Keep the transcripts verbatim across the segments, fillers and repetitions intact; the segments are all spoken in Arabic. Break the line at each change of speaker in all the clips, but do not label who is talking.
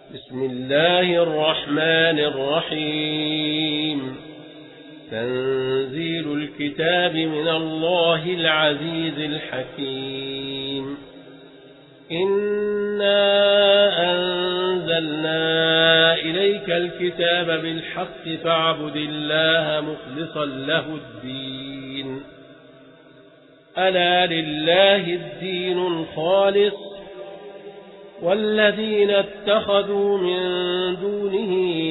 بسم الله الرحمن الرحيم تنزيل الكتاب من الله العزيز الحكيم إنا أنزلنا إليك الكتاب بالحق فاعبد الله مخلصا له الدين ألا لله الدين الخالص والذين اتخذوا من دونه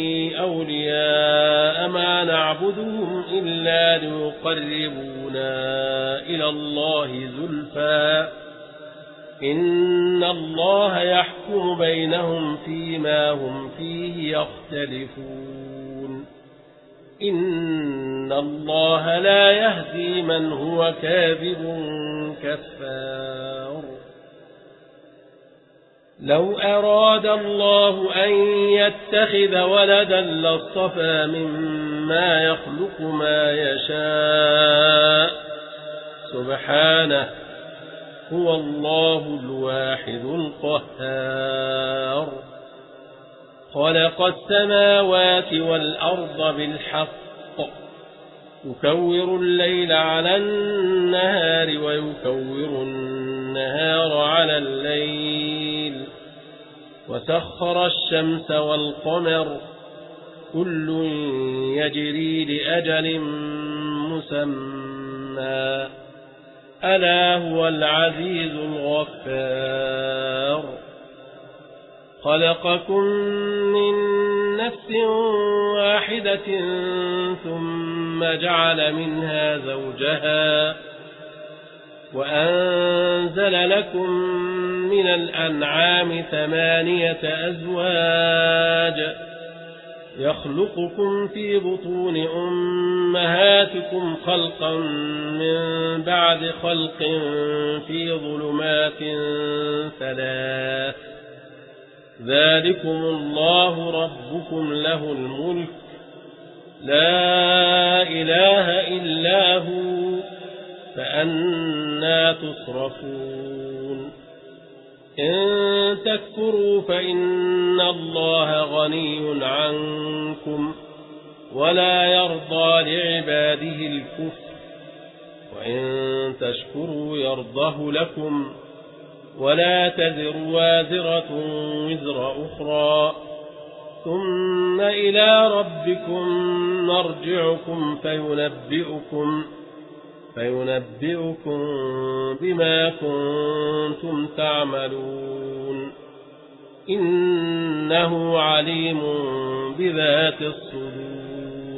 أولياء ما نعبدهم إلا ليقربونا إلى الله زلفى إن الله يحكم بينهم فيما هم فيه يختلفون إن الله لا يهدي من هو كاذب كفار لو أراد الله أن يتخذ ولدا لاصطفى مما يخلق ما يشاء سبحانه هو الله الواحد القهار خلق السماوات والأرض بالحق يكور الليل على النهار ويكور النهار على الليل وسخر الشمس والقمر كل يجري لأجل مسمى ألا هو العزيز الغفار خلقكم من نفس واحدة ثم جعل منها زوجها وأنزل لكم من الأنعام ثمانية أزواج يخلقكم في بطون أمهاتكم خلقا من بعد خلق في ظلمات ثلاث ذلكم الله ربكم له الملك لا إله إلا هو فأنى تصرفون إن تكفروا فإن الله غني عنكم ولا يرضى لعباده الكفر وإن تشكروا يرضه لكم ولا تزر وازرة وزر أخرى ثم إلى ربكم مرجعكم فينبئكم فينبئكم بما كنتم تعملون إنه عليم بذات الصدور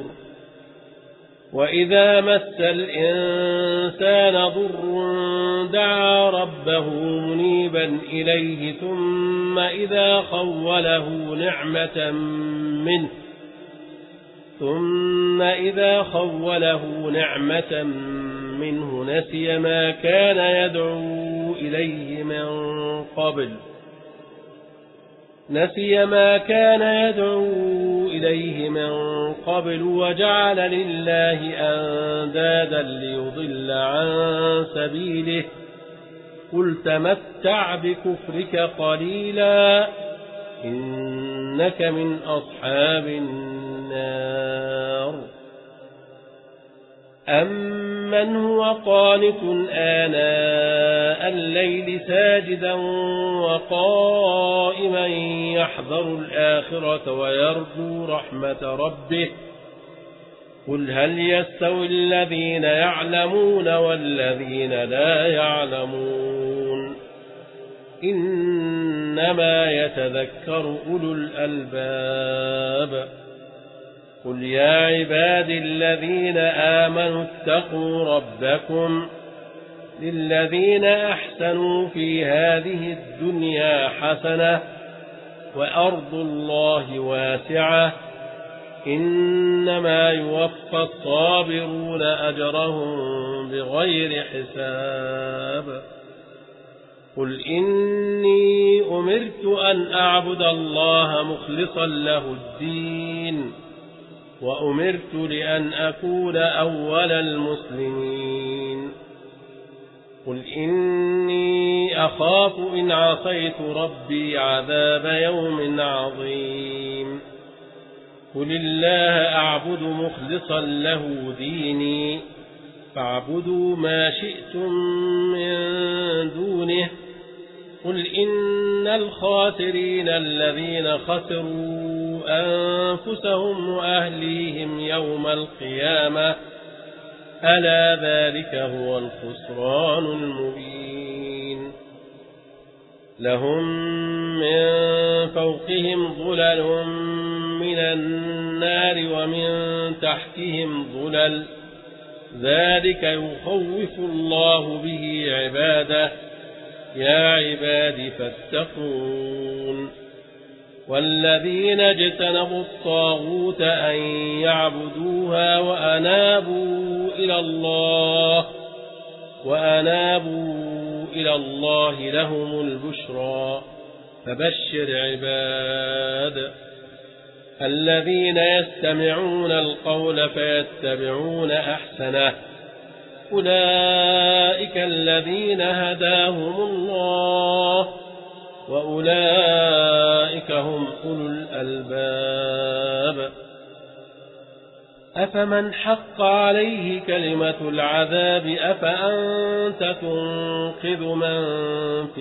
وإذا مس الإنسان ضر دعا ربه منيبا إليه ثم إذا خوله نعمة منه ثم إذا خوله نعمة منه نسي ما كان يدعو إليه من قبل نسي ما كان يدعو إليه من قبل وجعل لله أندادا ليضل عن سبيله قل تمتع بكفرك قليلا إنك من أصحاب النار أمن هو قانت آناء الليل ساجدا وقائما يحذر الآخرة ويرجو رحمة ربه قل هل يستوي الذين يعلمون والذين لا يعلمون إنما يتذكر أولو الألباب قل يا عباد الذين آمنوا اتقوا ربكم للذين أحسنوا في هذه الدنيا حسنة وأرض الله واسعة إنما يوفى الصابرون أجرهم بغير حساب قل إني أمرت أن أعبد الله مخلصا له الدين وأمرت لأن أكون أول المسلمين قل إني أخاف إن عصيت ربي عذاب يوم عظيم قل الله أعبد مخلصا له ديني فاعبدوا ما شئتم من دونه قل إن الخاسرين الذين خسروا أنفسهم وأهليهم يوم القيامة ألا ذلك هو الخسران المبين لهم من فوقهم ظلل من النار ومن تحتهم ظلل ذلك يخوف الله به عباده يا عباد فاتقون والذين اجتنبوا الطاغوت أن يعبدوها وأنابوا إلى الله وأنابوا إلى الله لهم البشرى فبشر عباد الذين يستمعون القول فيتبعون أحسنه أولئك الذين هداهم الله وأولئك هم أولو الألباب أفمن حق عليه كلمة العذاب أفأنت تنقذ من في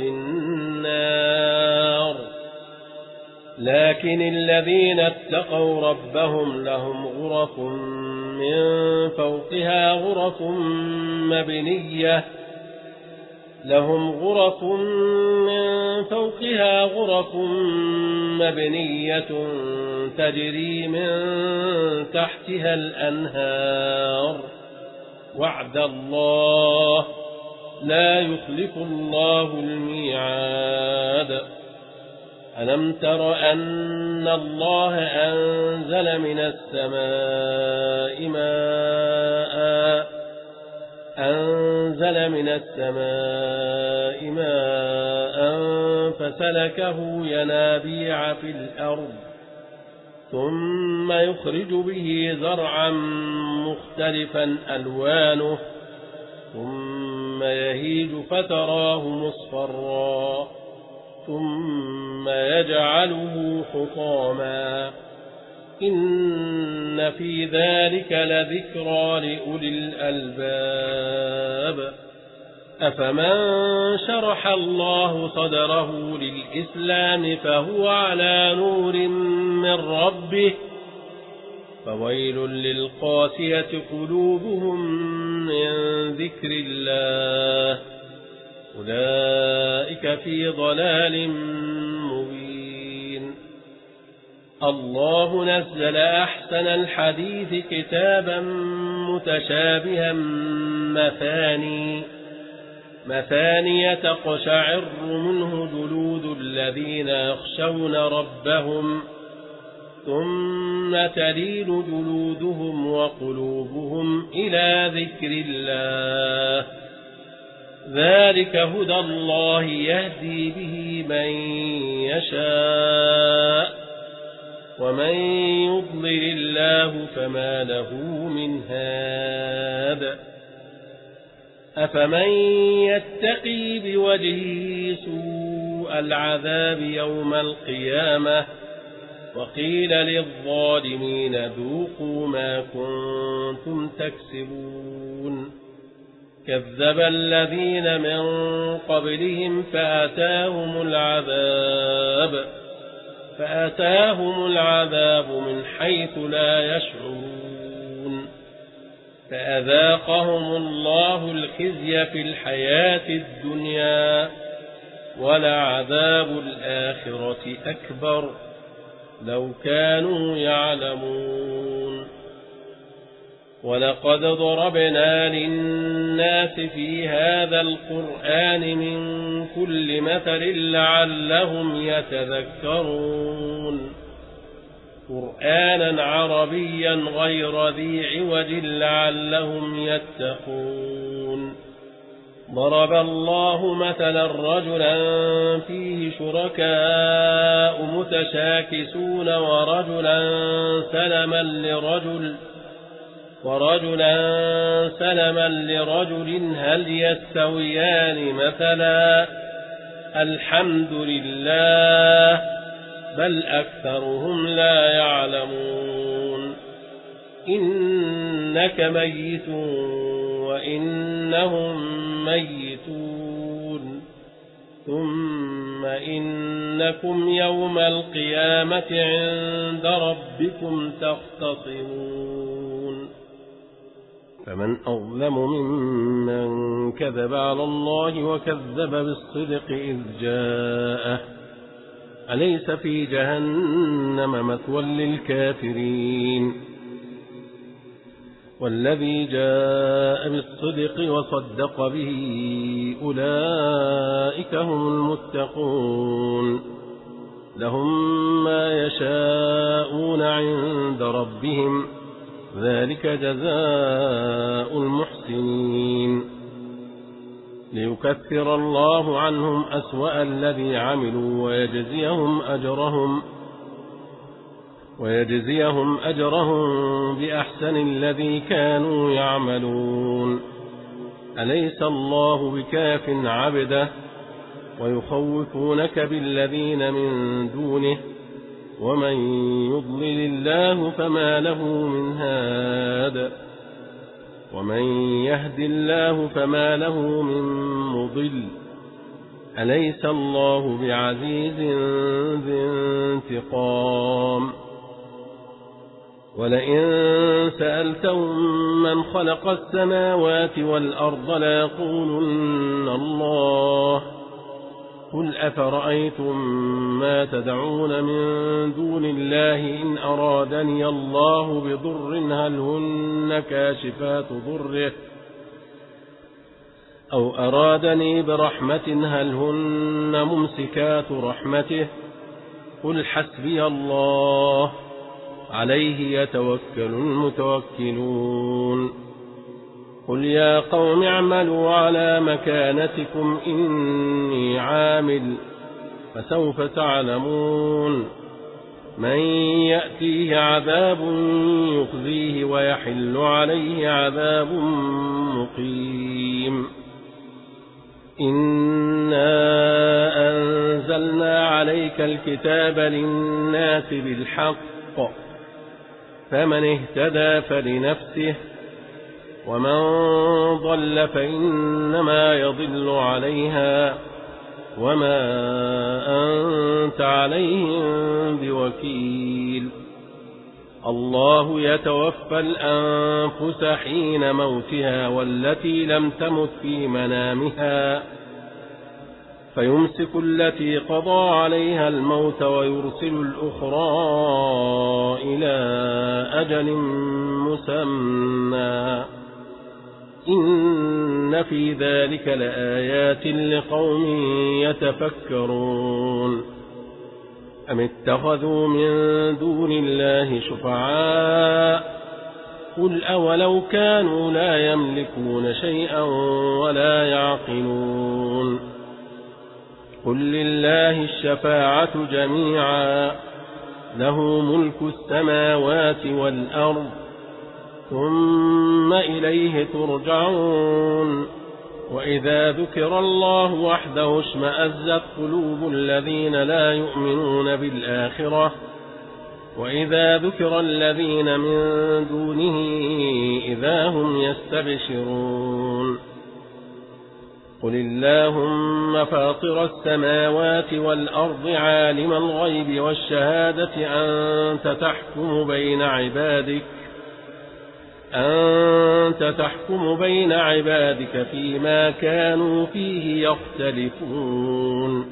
النار لكن الذين اتقوا ربهم لهم غرف من فوقها غرف مبنية لهم غرف من فوقها غرف مبنية تجري من تحتها الأنهار وعد الله لا يخلف الله الميعاد ألم تر أن الله أنزل من السماء ماء أنزل من السماء ماء فسلكه ينابيع في الأرض ثم يخرج به زرعا مختلفا ألوانه ثم يهيج فتراه مصفرا ثم يجعله حطاما إن في ذلك لذكرى لأولي الألباب أفمن شرح الله صدره للإسلام فهو على نور من ربه فويل للقاسية قلوبهم من ذكر الله أولئك في ضلال مبين الله نزل أحسن الحديث كتابا متشابها مثاني مثاني تقشعر منه جلود الذين يخشون ربهم ثم تلين جلودهم وقلوبهم إلى ذكر الله ذلك هدى الله يهدي به من يشاء ومن يضلل الله فما له من هاد أفمن يتقي بوجهه سوء العذاب يوم القيامة وقيل للظالمين ذوقوا ما كنتم تكسبون كذب الذين من قبلهم فأتاهم العذاب فأتاهم العذاب من حيث لا يشعرون فأذاقهم الله الخزي في الحياة الدنيا ولعذاب الآخرة أكبر لو كانوا يعلمون ولقد ضربنا للناس في هذا القرآن من كل مثل لعلهم يتذكرون قرآنا عربيا غير ذي عوج لعلهم يتقون ضرب الله مثلا رجلا فيه شركاء متشاكسون ورجلا سلما لرجل ورجلا سلما لرجل هل يستويان مثلا الحمد لله بل أكثرهم لا يعلمون إنك ميت وإنهم ميتون ثم إنكم يوم القيامة عند ربكم تختصمون فمن أظلم ممن كذب على الله وكذب بالصدق إذ جاءه أليس في جهنم مثوى للكافرين والذي جاء بالصدق وصدق به أولئك هم المتقون لهم ما يشاءون عند ربهم ذلك جزاء المحسنين ليكفر الله عنهم أسوأ الذي عملوا ويجزيهم أجرهم ويجزيهم أجرهم بأحسن الذي كانوا يعملون أليس الله بكاف عبده ويخوفونك بالذين من دونه ومن يضلل الله فما له من هاد ومن يهد الله فما له من مضل أليس الله بعزيز ذي انتقام ولئن سألتهم من خلق السماوات والأرض ليقولن الله قل أفرأيتم ما تدعون من دون الله إن أرادني الله بضر هل هن كاشفات ضره أو أرادني برحمة هل هن ممسكات رحمته قل حسبي الله عليه يتوكل المتوكلون قل يا قوم اعملوا على مكانتكم إني عامل فسوف تعلمون من يأتيه عذاب يخزيه ويحل عليه عذاب مقيم إنا أنزلنا عليك الكتاب للناس بالحق فمن اهتدى فلنفسه ومن ضل فإنما يضل عليها وما أنت عليهم بوكيل الله يتوفى الأنفس حين موتها والتي لم تمت في منامها فيمسك التي قضى عليها الموت ويرسل الأخرى إلى أجل مسمى إن في ذلك لآيات لقوم يتفكرون أم اتخذوا من دون الله شفعاء قل أولو كانوا لا يملكون شيئا ولا يعقلون قل لله الشفاعة جميعا له ملك السماوات والأرض ثم إليه ترجعون وإذا ذكر الله وحده اشمأزت قلوب الذين لا يؤمنون بالآخرة وإذا ذكر الذين من دونه إذا هم يستبشرون قل اللهم فاطر السماوات والأرض عالم الغيب والشهادة أنت تحكم بين عبادك أنت تحكم بين عبادك فيما كانوا فيه يختلفون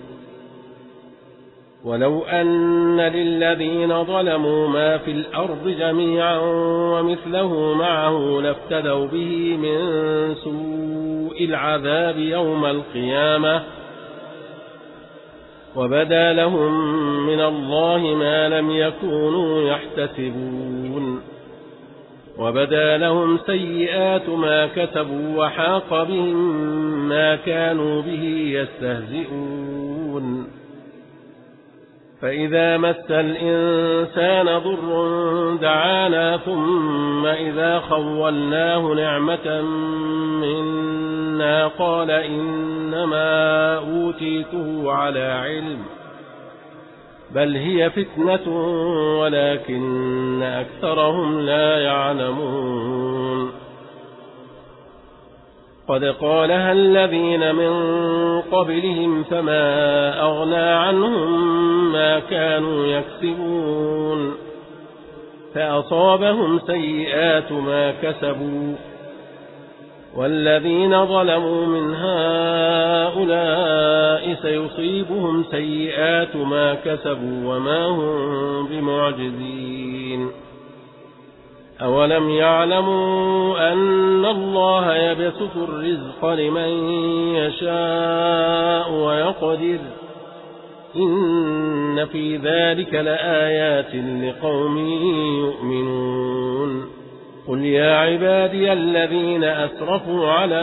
ولو أن للذين ظلموا ما في الأرض جميعا ومثله معه لافتدوا به من سوء العذاب يوم القيامة وبدا لهم من الله ما لم يكونوا يحتسبون وبدا لهم سيئات ما كسبوا وحاق بهم ما كانوا به يستهزئون فإذا مس الإنسان ضر دعانا ثم إذا خولناه نعمة منا قال إنما أوتيته على علم بل هي فتنة ولكن أكثرهم لا يعلمون قد قالها الذين من قبلهم فما أغنى عنهم ما كانوا يكسبون فأصابهم سيئات ما كسبوا والذين ظلموا من هؤلاء سيصيبهم سيئات ما كسبوا وما هم بمعجزين أولم يعلموا أن الله يبسط الرزق لمن يشاء ويقدر إن في ذلك لآيات لقوم يؤمنون قل يا عبادي الذين أسرفوا على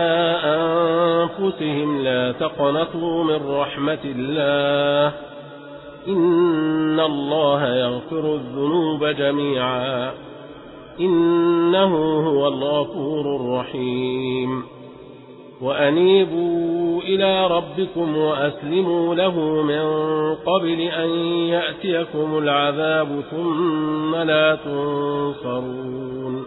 أنفسهم لا تقنطوا من رحمة الله إن الله يغفر الذنوب جميعا إنه هو الغفور الرحيم وأنيبوا إلى ربكم وأسلموا له من قبل أن يأتيكم العذاب ثم لا تنصرون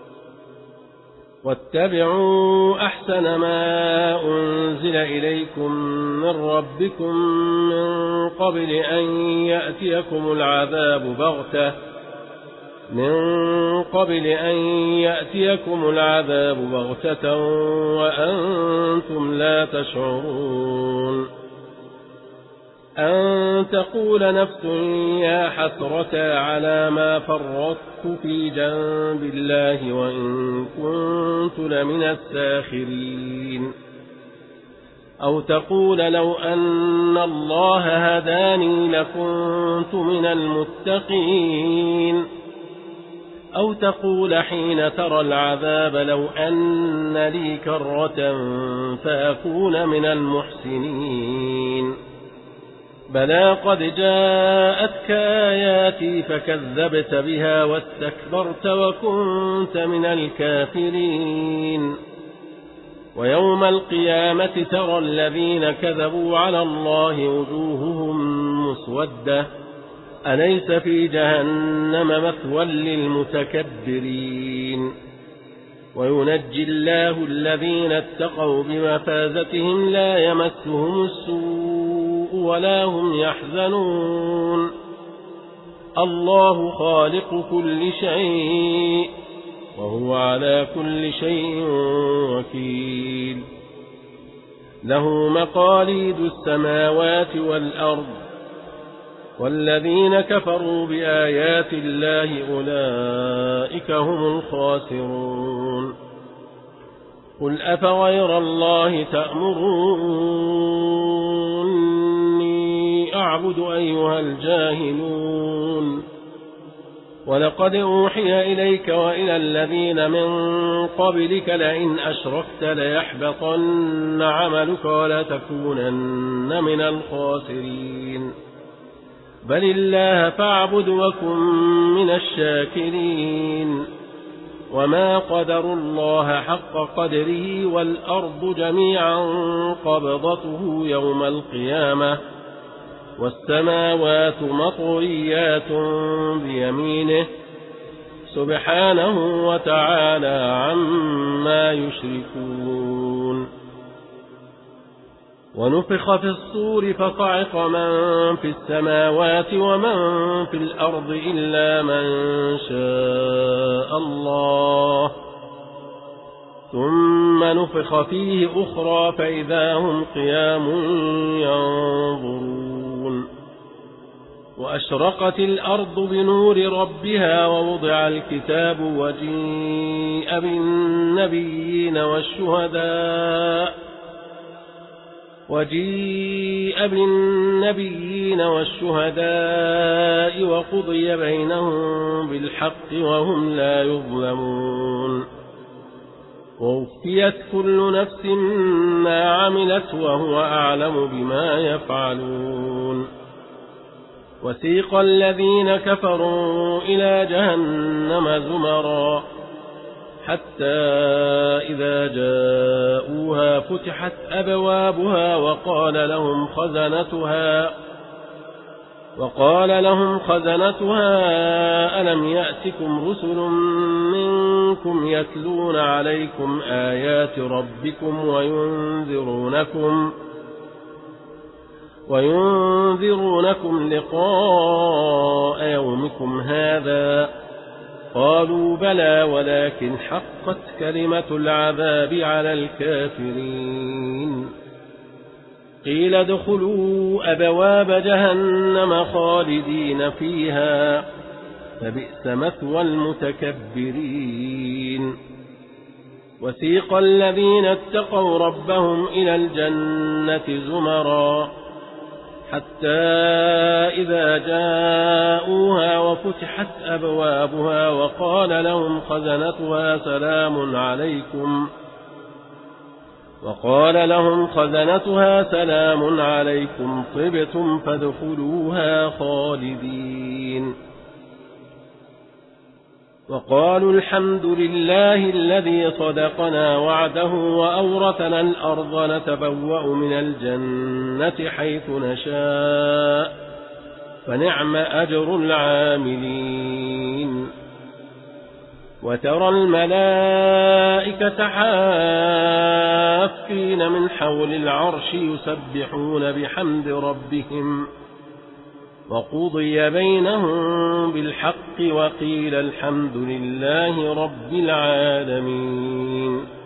واتبعوا أحسن ما أنزل إليكم من ربكم من قبل أن يأتيكم العذاب بغتة من قبل أن يأتيكم العذاب بغتة وأنتم لا تشعرون أن تقول نفس يا حسرة على ما فرطت في جنب الله وإن كنت لمن الساخرين أو تقول لو أن الله هداني لكنت من المتقين أو تقول حين ترى العذاب لو أن لي كرة فأكون من المحسنين بلى قد جاءتك آياتي فكذبت بها واستكبرت وكنت من الكافرين ويوم القيامة ترى الذين كذبوا على الله وجوههم مسودة أليس في جهنم مثوى للمتكبرين وينجي الله الذين اتقوا بمفازتهم لا يمسهم السوء ولا هم يحزنون الله خالق كل شيء وهو على كل شيء وكيل له مقاليد السماوات والأرض والذين كفروا بآيات الله أولئك هم الخاسرون قل أفغير الله تأمروني أعبد أيها الجاهلون ولقد أوحي إليك وإلى الذين من قبلك لئن أشركت ليحبطن عملك ولتكونن من الخاسرين بل الله فاعبد وكن من الشاكرين وما قدروا الله حق قدره والأرض جميعا قبضته يوم القيامة والسماوات مطويات بيمينه سبحانه وتعالى عما يشركون ونفخ في الصور فصعق من في السماوات ومن في الأرض إلا من شاء الله ثم نفخ فيه أخرى فإذا هم قيام ينظرون وأشرقت الأرض بنور ربها ووضع الكتاب وجيء بالنبيين والشهداء وجيء بالنبيين والشهداء وقضي بينهم بالحق وهم لا يظلمون ووفيت كل نفس ما عملت وهو أعلم بما يفعلون وسيق الذين كفروا إلى جهنم زمرا حتى إذا جاءوها فتحت أبوابها وقال لهم خزنتها وقال لهم خزنتها ألم يأتكم رسل منكم يتلون عليكم آيات ربكم وينذرونكم وينذرونكم لقاء يومكم هذا قالوا بلى ولكن حقت كلمة العذاب على الكافرين قيل ادخلوا أبواب جهنم خالدين فيها فبئس مثوى المتكبرين وسيق الذين اتقوا ربهم إلى الجنة زمرا حتى إذا جاءوها وفتحت أبوابها وقال لهم خزنتها سلام عليكم وقال لهم خزنتها سلام عليكم طبتم فادخلوها خالدين وقالوا الحمد لله الذي صدقنا وعده وأورثنا الأرض نتبوأ من الجنة حيث نشاء فنعم أجر العاملين وترى الملائكة حافين من حول العرش يسبحون بحمد ربهم وقضي بينهم بالحق وقيل الحمد لله رب العالمين.